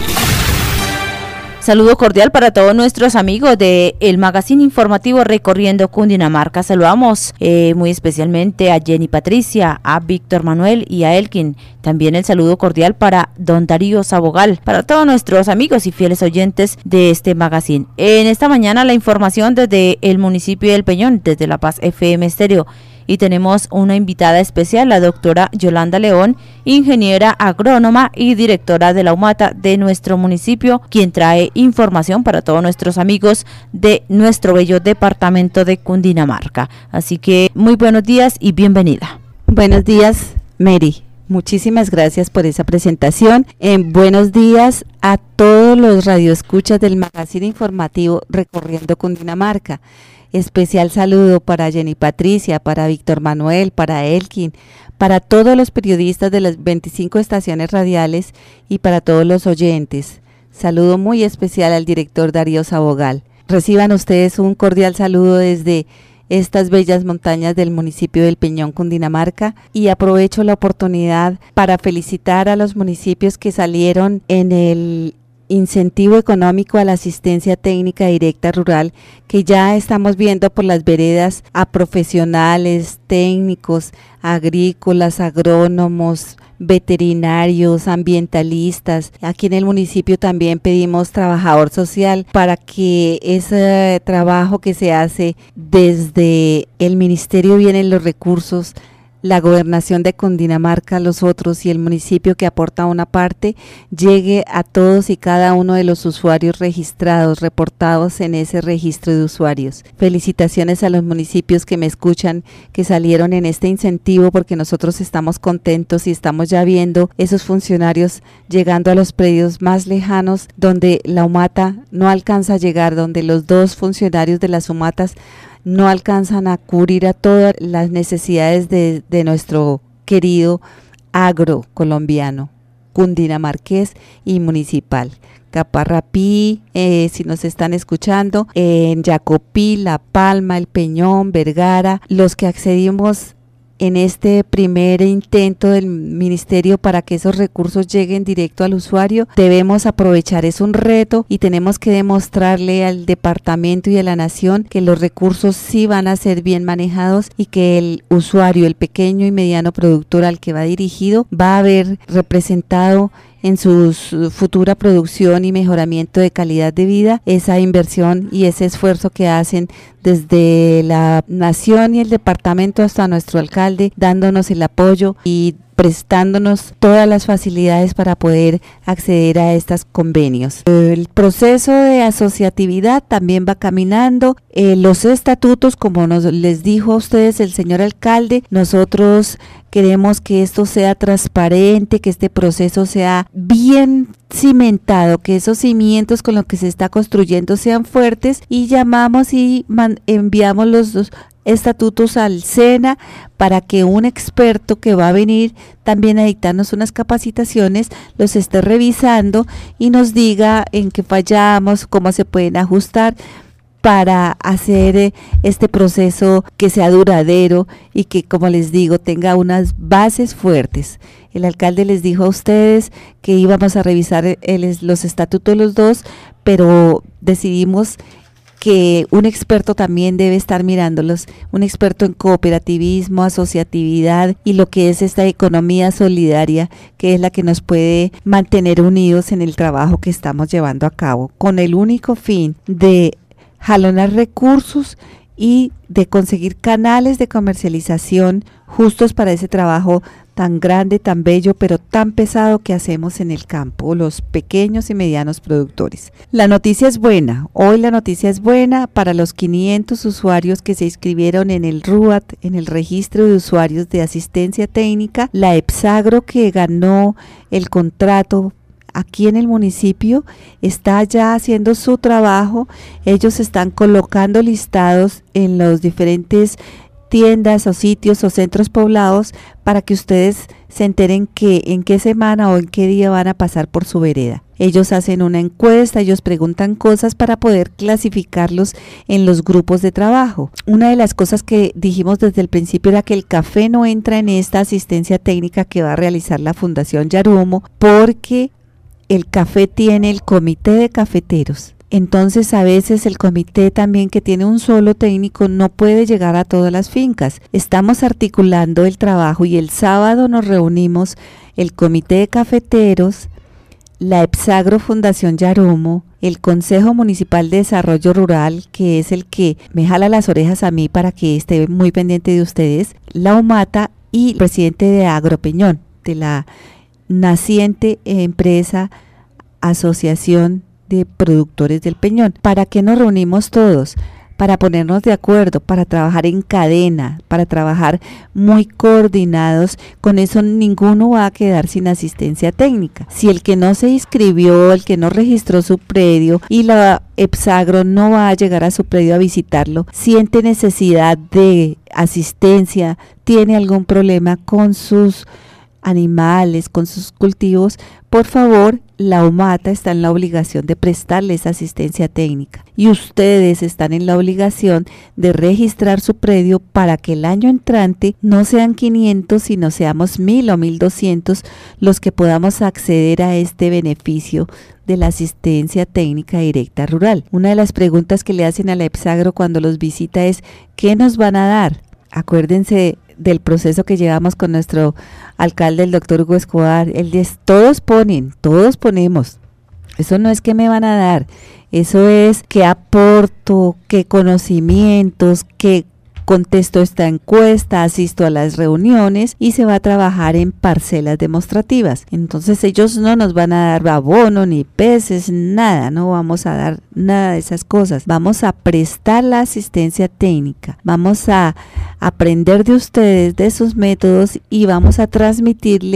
Saludo cordial para todos nuestros amigos de el magazine informativo Recorriendo Cundinamarca. Saludamos eh, muy especialmente a Jenny Patricia, a Víctor Manuel y a Elkin. También el saludo cordial para don Darío Sabogal, para todos nuestros amigos y fieles oyentes de este magazine. En esta mañana la información desde el municipio del Peñón, desde La Paz F M Estéreo. Y tenemos una invitada especial, la doctora Yolanda León, ingeniera agrónoma y directora de la UMATA de nuestro municipio, quien trae información para todos nuestros amigos de nuestro bello departamento de Cundinamarca. Así que muy buenos días y bienvenida. Buenos días, Mary. Muchísimas gracias por esa presentación. Eh, buenos días a todos los radioescuchas del magazine informativo Recorriendo Cundinamarca. Especial saludo para Jenny Patricia, para Víctor Manuel, para Elkin, para todos los periodistas de las veinticinco estaciones radiales y para todos los oyentes. Saludo muy especial al director Darío Sabogal. Reciban ustedes un cordial saludo desde estas bellas montañas del municipio del Peñón, Cundinamarca, y aprovecho la oportunidad para felicitar a los municipios que salieron en el incentivo económico a la asistencia técnica directa rural que ya estamos viendo por las veredas a profesionales, técnicos, agrícolas, agrónomos, veterinarios, ambientalistas. Aquí en el municipio también pedimos trabajador social para que ese trabajo que se hace desde el ministerio vienen los recursos, la gobernación de Cundinamarca, los otros y el municipio que aporta una parte, llegue a todos y cada uno de los usuarios registrados, reportados en ese registro de usuarios. Felicitaciones a los municipios que me escuchan, que salieron en este incentivo, porque nosotros estamos contentos y estamos ya viendo esos funcionarios llegando a los predios más lejanos, donde la UMATA no alcanza a llegar, donde los dos funcionarios de las UMATAs no alcanzan a cubrir a todas las necesidades de, de nuestro querido agro colombiano, cundinamarqués y municipal. Caparrapí, eh, si nos están escuchando, eh, en Jacopí, La Palma, El Peñón, Vergara, los que accedimos en este primer intento del ministerio para que esos recursos lleguen directo al usuario, debemos aprovechar, es un reto y tenemos que demostrarle al departamento y a la nación que los recursos sí van a ser bien manejados y que el usuario, el pequeño y mediano productor al que va dirigido, va a haber representado en su futura producción y mejoramiento de calidad de vida esa inversión y ese esfuerzo que hacen desde la nación y el departamento hasta nuestro alcalde, dándonos el apoyo y prestándonos todas las facilidades para poder acceder a estos convenios. El proceso de asociatividad también va caminando. Eh, los estatutos, como nos les dijo a ustedes el señor alcalde, nosotros queremos que esto sea transparente, que este proceso sea bien cimentado, que esos cimientos con los que se está construyendo sean fuertes, y llamamos y man, enviamos los dos estatutos al SENA para que un experto que va a venir también a dictarnos unas capacitaciones los esté revisando y nos diga en qué fallamos, cómo se pueden ajustar para hacer este proceso que sea duradero y que, como les digo, tenga unas bases fuertes. El alcalde les dijo a ustedes que íbamos a revisar el, los estatutos de los dos, pero decidimos que un experto también debe estar mirándolos, un experto en cooperativismo, asociatividad y lo que es esta economía solidaria, que es la que nos puede mantener unidos en el trabajo que estamos llevando a cabo, con el único fin de jalonar recursos y de conseguir canales de comercialización justos para ese trabajo tan grande, tan bello, pero tan pesado que hacemos en el campo, los pequeños y medianos productores. La noticia es buena, hoy la noticia es buena para los quinientos usuarios que se inscribieron en el R U A T, en el registro de usuarios de asistencia técnica, la EPSAGRO, que ganó el contrato aquí en el municipio, está ya haciendo su trabajo. Ellos están colocando listados en los diferentes tiendas o sitios o centros poblados para que ustedes se enteren que en qué semana o en qué día van a pasar por su vereda. Ellos hacen una encuesta, ellos preguntan cosas para poder clasificarlos en los grupos de trabajo. Una de las cosas que dijimos desde el principio era que el café no entra en esta asistencia técnica que va a realizar la Fundación Yarumo, porque el café tiene el comité de cafeteros. Entonces a veces el comité también, que tiene un solo técnico, no puede llegar a todas las fincas. Estamos articulando el trabajo y el sábado nos reunimos el comité de cafeteros, la EPSAGRO Fundación Yarumo, el Consejo Municipal de Desarrollo Rural, que es el que me jala las orejas a mí para que esté muy pendiente de ustedes, la UMATA y el presidente de Agropeñón, de la naciente empresa Asociación de Productores del Peñón. ¿Para qué nos reunimos todos? Para ponernos de acuerdo, para trabajar en cadena, para trabajar muy coordinados. Con eso ninguno va a quedar sin asistencia técnica. Si el que no se inscribió, el que no registró su predio y la EPSAGRO no va a llegar a su predio a visitarlo, siente necesidad de asistencia, tiene algún problema con sus animales, con sus cultivos, por favor, la UMATA está en la obligación de prestarles asistencia técnica y ustedes están en la obligación de registrar su predio para que el año entrante no sean quinientos, sino seamos mil o mil doscientos los que podamos acceder a este beneficio de la asistencia técnica directa rural. Una de las preguntas que le hacen a la EPSAGRO cuando los visita es: ¿qué nos van a dar? Acuérdense del proceso que llevamos con nuestro alcalde, el doctor Hugo Escobar. Él dice: todos ponen, todos ponemos. Eso no es que me van a dar, eso es qué aporto, qué conocimientos, qué contesto esta encuesta, asisto a las reuniones y se va a trabajar en parcelas demostrativas. Entonces ellos no nos van a dar abono ni peces, nada, no vamos a dar nada de esas cosas. Vamos a prestar la asistencia técnica, vamos a aprender de ustedes, de sus métodos, y vamos a transmitirle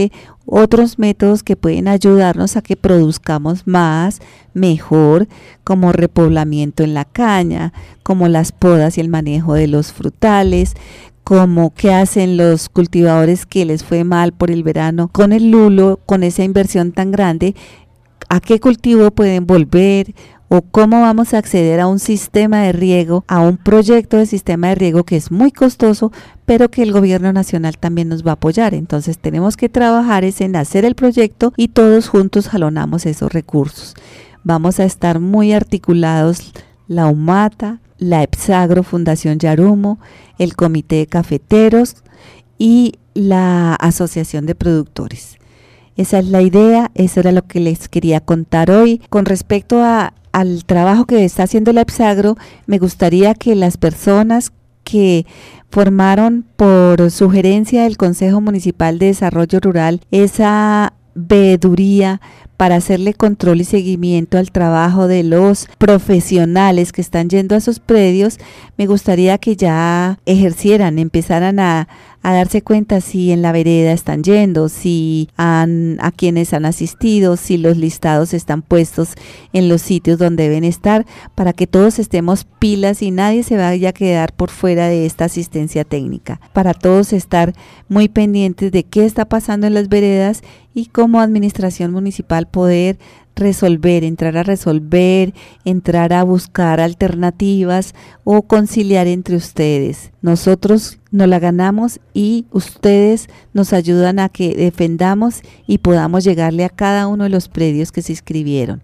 otros métodos que pueden ayudarnos a que produzcamos más, mejor, como repoblamiento en la caña, como las podas y el manejo de los frutales, como qué hacen los cultivadores que les fue mal por el verano con el lulo, con esa inversión tan grande, a qué cultivo pueden volver, o cómo vamos a acceder a un sistema de riego, a un proyecto de sistema de riego que es muy costoso, pero que el gobierno nacional también nos va a apoyar. Entonces tenemos que trabajar es en hacer el proyecto y todos juntos jalonamos esos recursos. Vamos a estar muy articulados la UMATA, la EPSAGRO, Fundación Yarumo, el Comité de Cafeteros y la Asociación de Productores. Esa es la idea, eso era lo que les quería contar hoy. Con respecto a, al trabajo que está haciendo la EPSAGRO, me gustaría que las personas que formaron por sugerencia del Consejo Municipal de Desarrollo Rural esa veeduría para hacerle control y seguimiento al trabajo de los profesionales que están yendo a esos predios, me gustaría que ya ejercieran, empezaran a, a darse cuenta si en la vereda están yendo, si han, a quienes han asistido, si los listados están puestos en los sitios donde deben estar, para que todos estemos pilas y nadie se vaya a quedar por fuera de esta asistencia técnica, para todos estar muy pendientes de qué está pasando en las veredas y como administración municipal poder resolver, entrar a resolver, entrar a buscar alternativas o conciliar entre ustedes. Nosotros nos la ganamos y ustedes nos ayudan a que defendamos y podamos llegarle a cada uno de los predios que se inscribieron.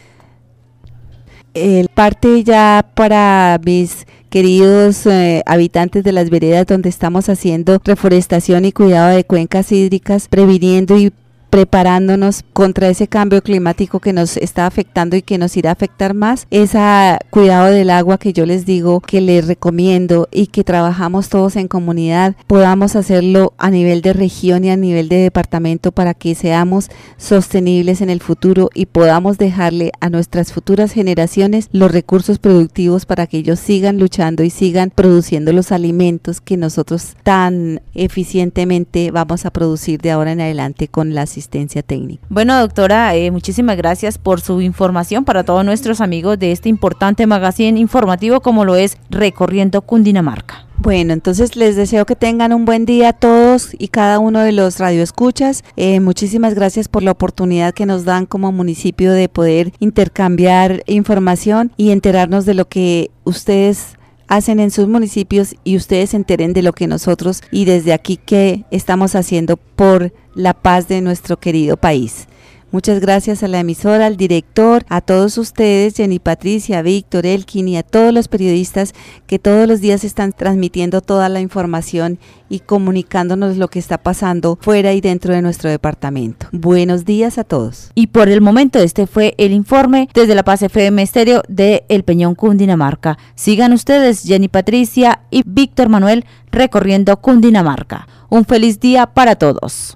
El parte ya para mis queridos eh, habitantes de las veredas donde estamos haciendo reforestación y cuidado de cuencas hídricas, previniendo y preparándonos contra ese cambio climático que nos está afectando y que nos irá a afectar más, ese cuidado del agua que yo les digo, que les recomiendo y que trabajamos todos en comunidad, podamos hacerlo a nivel de región y a nivel de departamento para que seamos sostenibles en el futuro y podamos dejarle a nuestras futuras generaciones los recursos productivos para que ellos sigan luchando y sigan produciendo los alimentos que nosotros tan eficientemente vamos a producir de ahora en adelante con las asistencia técnica. Bueno, doctora, eh, muchísimas gracias por su información para todos nuestros amigos de este importante magazine informativo como lo es Recorriendo Cundinamarca. Bueno, entonces les deseo que tengan un buen día a todos y cada uno de los radioescuchas. Eh, muchísimas gracias por la oportunidad que nos dan como municipio de poder intercambiar información y enterarnos de lo que ustedes hacen en sus municipios y ustedes se enteren de lo que nosotros y desde aquí que estamos haciendo por la paz de nuestro querido país. Muchas gracias a la emisora, al director, a todos ustedes, Jenny Patricia, Víctor, Elkin y a todos los periodistas que todos los días están transmitiendo toda la información y comunicándonos lo que está pasando fuera y dentro de nuestro departamento. Buenos días a todos. Y por el momento este fue el informe desde La Paz F M Estéreo de El Peñón, Cundinamarca. Sigan ustedes, Jenny Patricia y Víctor Manuel, recorriendo Cundinamarca. Un feliz día para todos.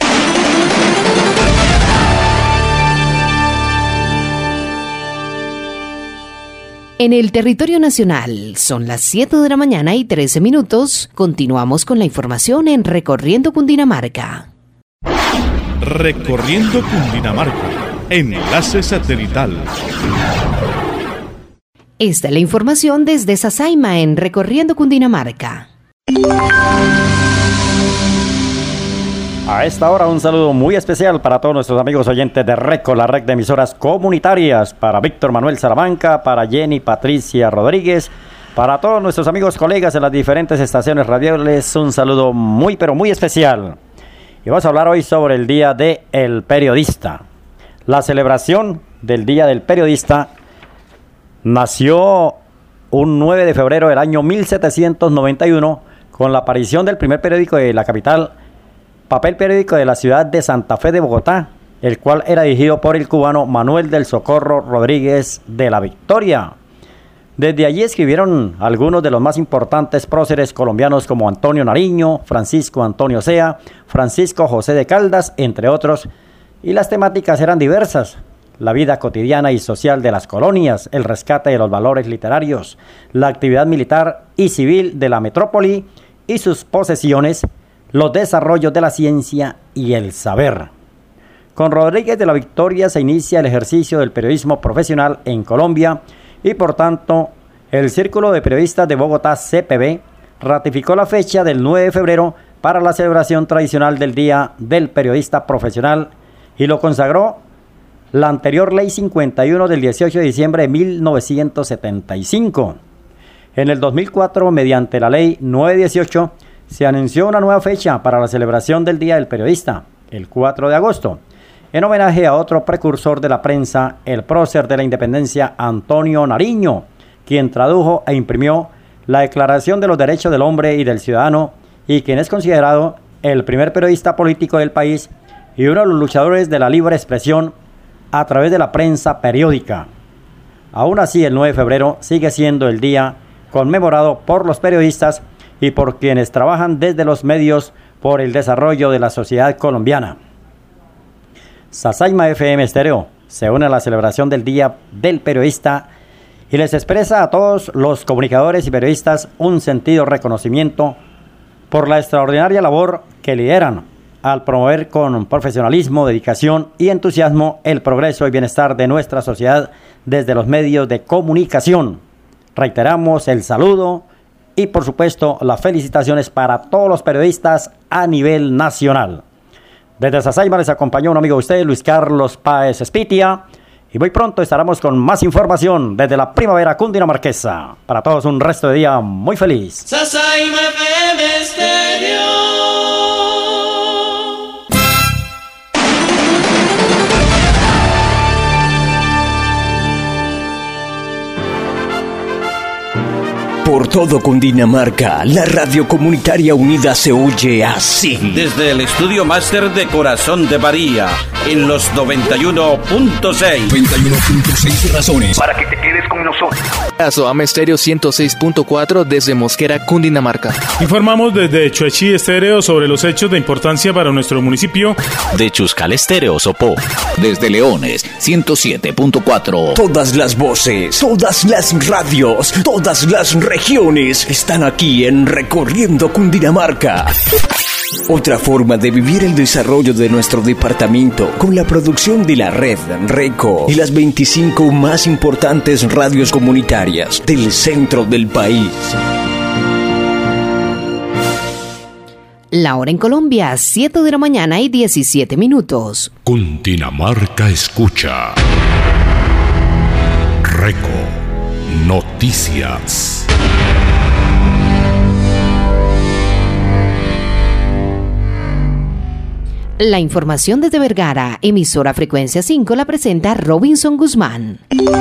En el territorio nacional son las siete de la mañana y trece minutos. Continuamos con la información en Recorriendo Cundinamarca. Recorriendo Cundinamarca, enlace satelital. Esta es la información desde Sasaima en Recorriendo Cundinamarca. A esta hora un saludo muy especial para todos nuestros amigos oyentes de RECO, la red de emisoras comunitarias, para Víctor Manuel Salamanca, para Jenny Patricia Rodríguez, para todos nuestros amigos colegas en las diferentes estaciones radiales, un saludo muy pero muy especial. Y vamos a hablar hoy sobre el Día del Periodista. La celebración del Día del Periodista nació un nueve de febrero del año mil setecientos noventa y uno con la aparición del primer periódico de la capital, papel periódico de la ciudad de Santa Fe de Bogotá, el cual era dirigido por el cubano Manuel del Socorro Rodríguez de la Victoria. Desde allí escribieron algunos de los más importantes próceres colombianos como Antonio Nariño, Francisco Antonio Sea, Francisco José de Caldas, entre otros, y las temáticas eran diversas: la vida cotidiana y social de las colonias, el rescate de los valores literarios, la actividad militar y civil de la metrópoli y sus posesiones, los desarrollos de la ciencia y el saber. Con Rodríguez de la Victoria se inicia el ejercicio del periodismo profesional en Colombia y por tanto el Círculo de Periodistas de Bogotá, C P B, ratificó la fecha del nueve de febrero para la celebración tradicional del Día del Periodista Profesional y lo consagró la anterior Ley cincuenta y uno del dieciocho de diciembre de mil novecientos setenta y cinco. En el dos mil cuatro, mediante la Ley nueve dieciocho, se anunció una nueva fecha para la celebración del Día del Periodista, el cuatro de agosto, en homenaje a otro precursor de la prensa, el prócer de la independencia Antonio Nariño, quien tradujo e imprimió la Declaración de los Derechos del Hombre y del Ciudadano y quien es considerado el primer periodista político del país y uno de los luchadores de la libre expresión a través de la prensa periódica. Aún así, el nueve de febrero sigue siendo el día conmemorado por los periodistas y por quienes trabajan desde los medios por el desarrollo de la sociedad colombiana. Sasaima F M Estéreo se une a la celebración del Día del Periodista y les expresa a todos los comunicadores y periodistas un sentido reconocimiento por la extraordinaria labor que lideran al promover con profesionalismo, dedicación y entusiasmo el progreso y bienestar de nuestra sociedad desde los medios de comunicación. Reiteramos el saludo y por supuesto las felicitaciones para todos los periodistas a nivel nacional. Desde Sasaima les acompañó un amigo de ustedes, Luis Carlos Páez Espitia, y muy pronto estaremos con más información desde la primavera cundinamarquesa. Para todos un resto de día muy feliz. Sasaima F M Estéreo. Por todo Cundinamarca, la radio comunitaria unida se oye así. Desde el estudio máster de Corazón de María, en los noventa y uno punto seis. noventa y uno punto seis razones para que te quedes con nosotros. Soama Estéreo ciento seis punto cuatro desde Mosquera, Cundinamarca. Informamos desde Chuechi Estéreo sobre los hechos de importancia para nuestro municipio. De Chuscal Estéreo, Sopó. Desde Leones, ciento siete punto cuatro. Todas las voces, todas las radios, todas las regiones están aquí en Recorriendo Cundinamarca. Otra forma de vivir el desarrollo de nuestro departamento con la producción de la red RECO y las veinticinco más importantes radios comunitarias del centro del país. La hora en Colombia, siete de la mañana y diecisiete minutos. Cundinamarca escucha. RECO Noticias. La información desde Vergara, emisora Frecuencia cinco, la presenta Robinson Guzmán.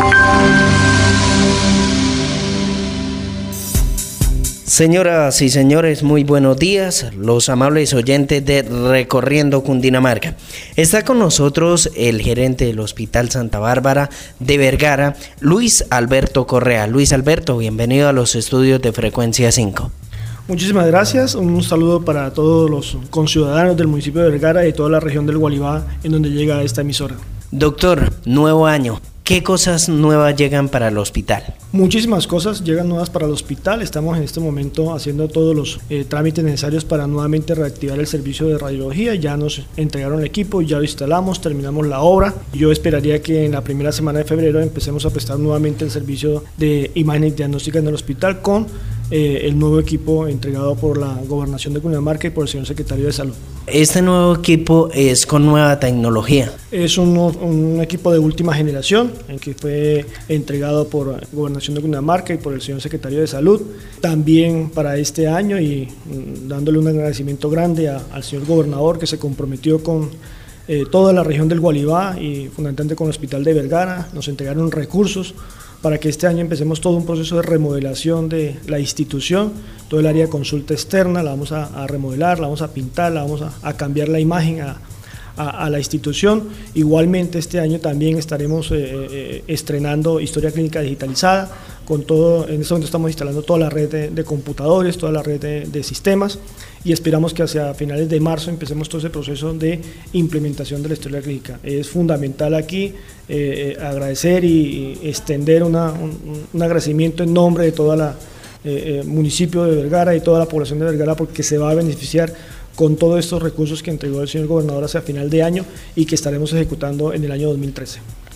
Señoras y señores, muy buenos días, los amables oyentes de Recorriendo Cundinamarca. Está con nosotros el gerente del Hospital Santa Bárbara de Vergara, Luis Alberto Correa. Luis Alberto, bienvenido a los estudios de Frecuencia cinco. Muchísimas gracias, un saludo para todos los conciudadanos del municipio de Vergara y toda la región del Gualibá en donde llega esta emisora. Doctor, nuevo año, ¿qué cosas nuevas llegan para el hospital? Muchísimas cosas llegan nuevas para el hospital, estamos en este momento haciendo todos los eh, trámites necesarios para nuevamente reactivar el servicio de radiología, ya nos entregaron el equipo, ya lo instalamos, terminamos la obra. Yo esperaría que en la primera semana de febrero empecemos a prestar nuevamente el servicio de imágenes diagnósticas en el hospital con Eh, el nuevo equipo entregado por la Gobernación de Cundinamarca y por el señor Secretario de Salud. Este nuevo equipo es con nueva tecnología. Es un, un equipo de última generación, el que fue entregado por la Gobernación de Cundinamarca y por el señor Secretario de Salud. También para este año y mm, dándole un agradecimiento grande a, al señor Gobernador que se comprometió con eh, toda la región del Gualibá y fundamentalmente con el Hospital de Vergara. Nos entregaron recursos para que este año empecemos todo un proceso de remodelación de la institución, todo el área de consulta externa, la vamos a, a remodelar, la vamos a pintar, la vamos a, a cambiar la imagen a, a, a la institución. Igualmente este año también estaremos eh, eh, estrenando historia clínica digitalizada, con todo, en este momento estamos instalando toda la red de, de computadores, toda la red de, de sistemas, y esperamos que hacia finales de marzo empecemos todo ese proceso de implementación de la historia clínica. Es fundamental aquí eh, agradecer y, y extender una, un, un agradecimiento en nombre de todo el eh, eh, municipio de Vergara y toda la población de Vergara, porque se va a beneficiar con todos estos recursos que entregó el señor gobernador hacia final de año y que estaremos ejecutando en el año dos mil trece.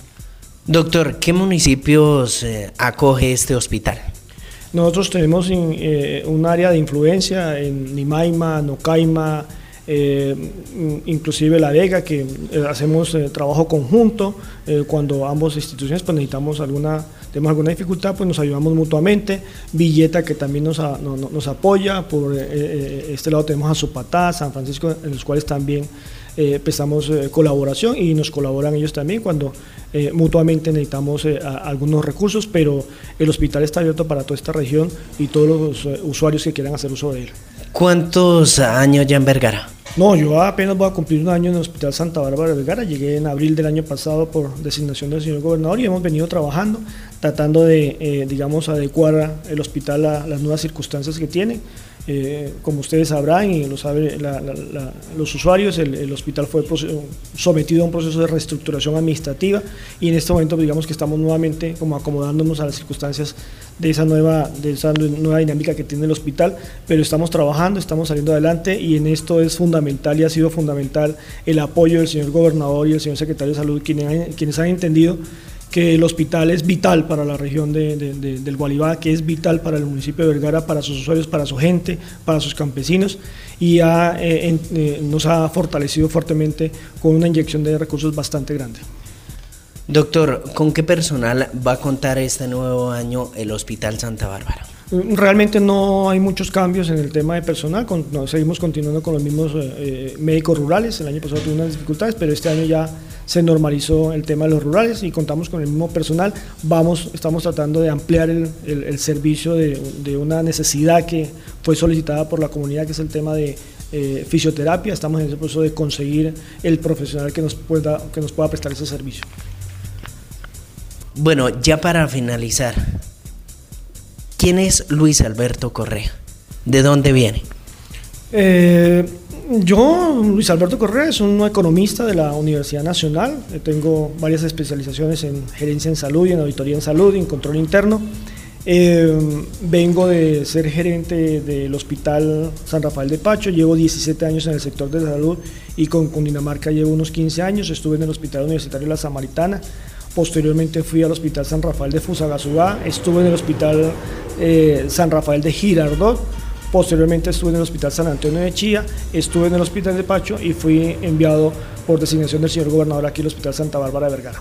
Doctor, ¿qué municipios eh, acoge este hospital? Nosotros tenemos in, eh, un área de influencia en Nimaima, Nocaima, eh, inclusive La Vega, que eh, hacemos eh, trabajo conjunto. Eh, cuando ambas instituciones pues, necesitamos alguna, tenemos alguna dificultad, pues nos ayudamos mutuamente. Villeta, que también nos, a, no, nos apoya. Por eh, este lado tenemos a Zupatá, San Francisco, en los cuales también eh, prestamos eh, colaboración y nos colaboran ellos también cuando eh, mutuamente necesitamos eh, a, algunos recursos, pero el hospital está abierto para toda esta región y todos los eh, usuarios que quieran hacer uso de él. ¿Cuántos años ya en Vergara? No, yo apenas voy a cumplir un año en el Hospital Santa Bárbara de Vergara. Llegué en abril del año pasado por designación del señor gobernador y hemos venido trabajando, tratando de, eh, digamos, adecuar el hospital a las nuevas circunstancias que tiene. Eh, como ustedes sabrán y lo saben la, la, la, los usuarios, el, el hospital fue sometido a un proceso de reestructuración administrativa y en este momento digamos que estamos nuevamente como acomodándonos a las circunstancias de esa nueva, de esa nueva dinámica que tiene el hospital, pero estamos trabajando, estamos saliendo adelante y en esto es fundamental y ha sido fundamental el apoyo del señor gobernador y el señor secretario de Salud, quienes, quienes han entendido que el hospital es vital para la región de, de, de, del Gualibá, que es vital para el municipio de Vergara, para sus usuarios, para su gente, para sus campesinos y ha, eh, en, eh, nos ha fortalecido fuertemente con una inyección de recursos bastante grande. Doctor, ¿con qué personal va a contar este nuevo año el Hospital Santa Bárbara? Realmente no hay muchos cambios en el tema de personal, con, no, seguimos continuando con los mismos eh, médicos rurales. El año pasado tuvimos unas dificultades, pero este año ya se normalizó el tema de los rurales y contamos con el mismo personal. Vamos, estamos tratando de ampliar el, el, el servicio de, de una necesidad que fue solicitada por la comunidad, que es el tema de eh, fisioterapia. Estamos en ese proceso de conseguir el profesional que nos pueda, que nos pueda prestar ese servicio. Bueno, ya para finalizar, ¿quién es Luis Alberto Correa? ¿De dónde viene? Eh, yo, Luis Alberto Correa, es un economista de la Universidad Nacional. Tengo varias especializaciones en gerencia en salud y en auditoría en salud y en control interno. Eh, vengo de ser gerente del Hospital San Rafael de Pacho, llevo diecisiete años en el sector de salud y con Cundinamarca llevo unos quince años. Estuve en el Hospital Universitario La Samaritana. Posteriormente fui al Hospital San Rafael de Fusagasugá, estuve en el Hospital eh, San Rafael de Girardot, posteriormente estuve en el Hospital San Antonio de Chía, estuve en el Hospital de Pacho y fui enviado por designación del señor gobernador aquí al Hospital Santa Bárbara de Vergara.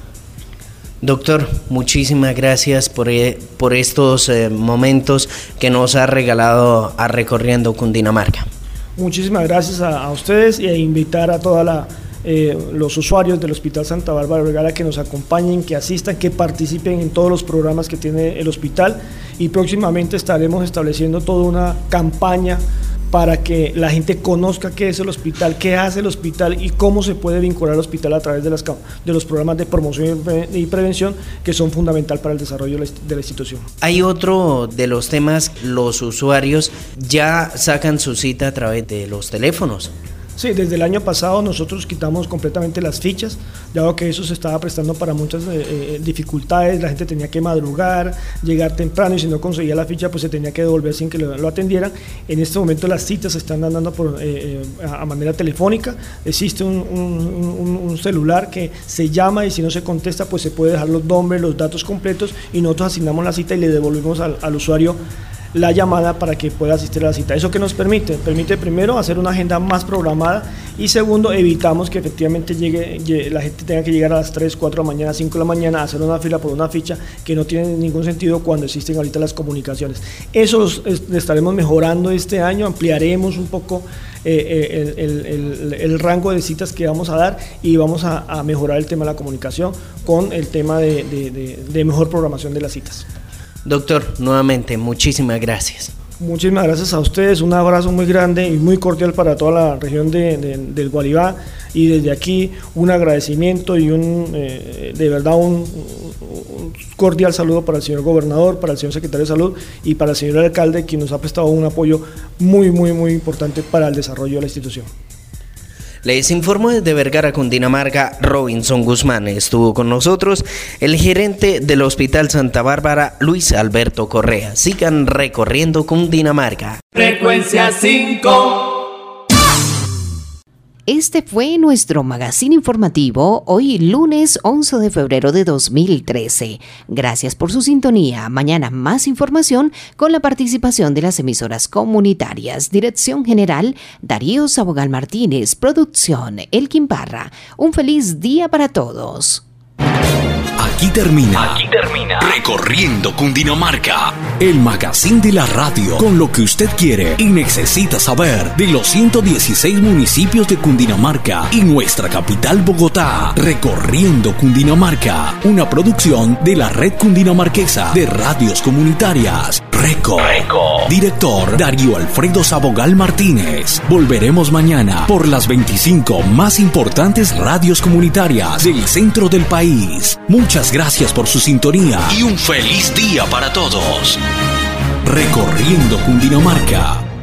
Doctor, muchísimas gracias por, por estos eh, momentos que nos ha regalado a Recorriendo Cundinamarca. Muchísimas gracias a, a ustedes y a invitar a toda la Eh, los usuarios del Hospital Santa Bárbara de Vergara que nos acompañen, que asistan, que participen en todos los programas que tiene el hospital y próximamente estaremos estableciendo toda una campaña para que la gente conozca qué es el hospital, qué hace el hospital y cómo se puede vincular al hospital a través de, las, de los programas de promoción y prevención que son fundamental para el desarrollo de la institución. Hay otro de los temas, los usuarios ya sacan su cita a través de los teléfonos. Sí, desde el año pasado nosotros quitamos completamente las fichas, dado que eso se estaba prestando para muchas eh, dificultades, la gente tenía que madrugar, llegar temprano y si no conseguía la ficha pues se tenía que devolver sin que lo, lo atendieran. En este momento las citas se están dando por, eh, a manera telefónica, existe un, un, un celular que se llama y si no se contesta pues se puede dejar los nombres, los datos completos y nosotros asignamos la cita y le devolvemos al, al usuario la llamada para que pueda asistir a la cita. ¿Eso qué nos permite? Permite primero hacer una agenda más programada y segundo evitamos que efectivamente llegue, llegue, la gente tenga que llegar a las tres, cuatro de la mañana, cinco de la mañana a hacer una fila por una ficha que no tiene ningún sentido cuando existen ahorita las comunicaciones. Eso los, es, estaremos mejorando este año, ampliaremos un poco eh, el, el, el, el rango de citas que vamos a dar y vamos a, a mejorar el tema de la comunicación con el tema de, de, de, de mejor programación de las citas. Doctor, nuevamente, muchísimas gracias. Muchísimas gracias a ustedes, un abrazo muy grande y muy cordial para toda la región de, de, del Gualibá y desde aquí un agradecimiento y un eh, de verdad un, un cordial saludo para el señor gobernador, para el señor secretario de Salud y para el señor alcalde, quien nos ha prestado un apoyo muy, muy, muy importante para el desarrollo de la institución. Les informo desde Vergara, Cundinamarca, Robinson Guzmán. Estuvo con nosotros el gerente del Hospital Santa Bárbara, Luis Alberto Correa. Sigan recorriendo Cundinamarca. Frecuencia cinco. Este fue nuestro magazine informativo hoy lunes once de febrero de dos mil trece. Gracias por su sintonía. Mañana más información con la participación de las emisoras comunitarias. Dirección General Darío Sabogal Martínez. Producción Elkin Parra. Un feliz día para todos. Aquí termina, Aquí termina Recorriendo Cundinamarca, el magazine de la radio con lo que usted quiere y necesita saber de los ciento dieciséis municipios de Cundinamarca y nuestra capital Bogotá. Recorriendo Cundinamarca, una producción de la Red Cundinamarquesa de Radios Comunitarias. Reco. Reco. Director Darío Alfredo Sabogal Martínez. Volveremos mañana por las veinticinco más importantes radios comunitarias del centro del país. Muchas gracias por su sintonía y un feliz día para todos. Recorriendo Cundinamarca.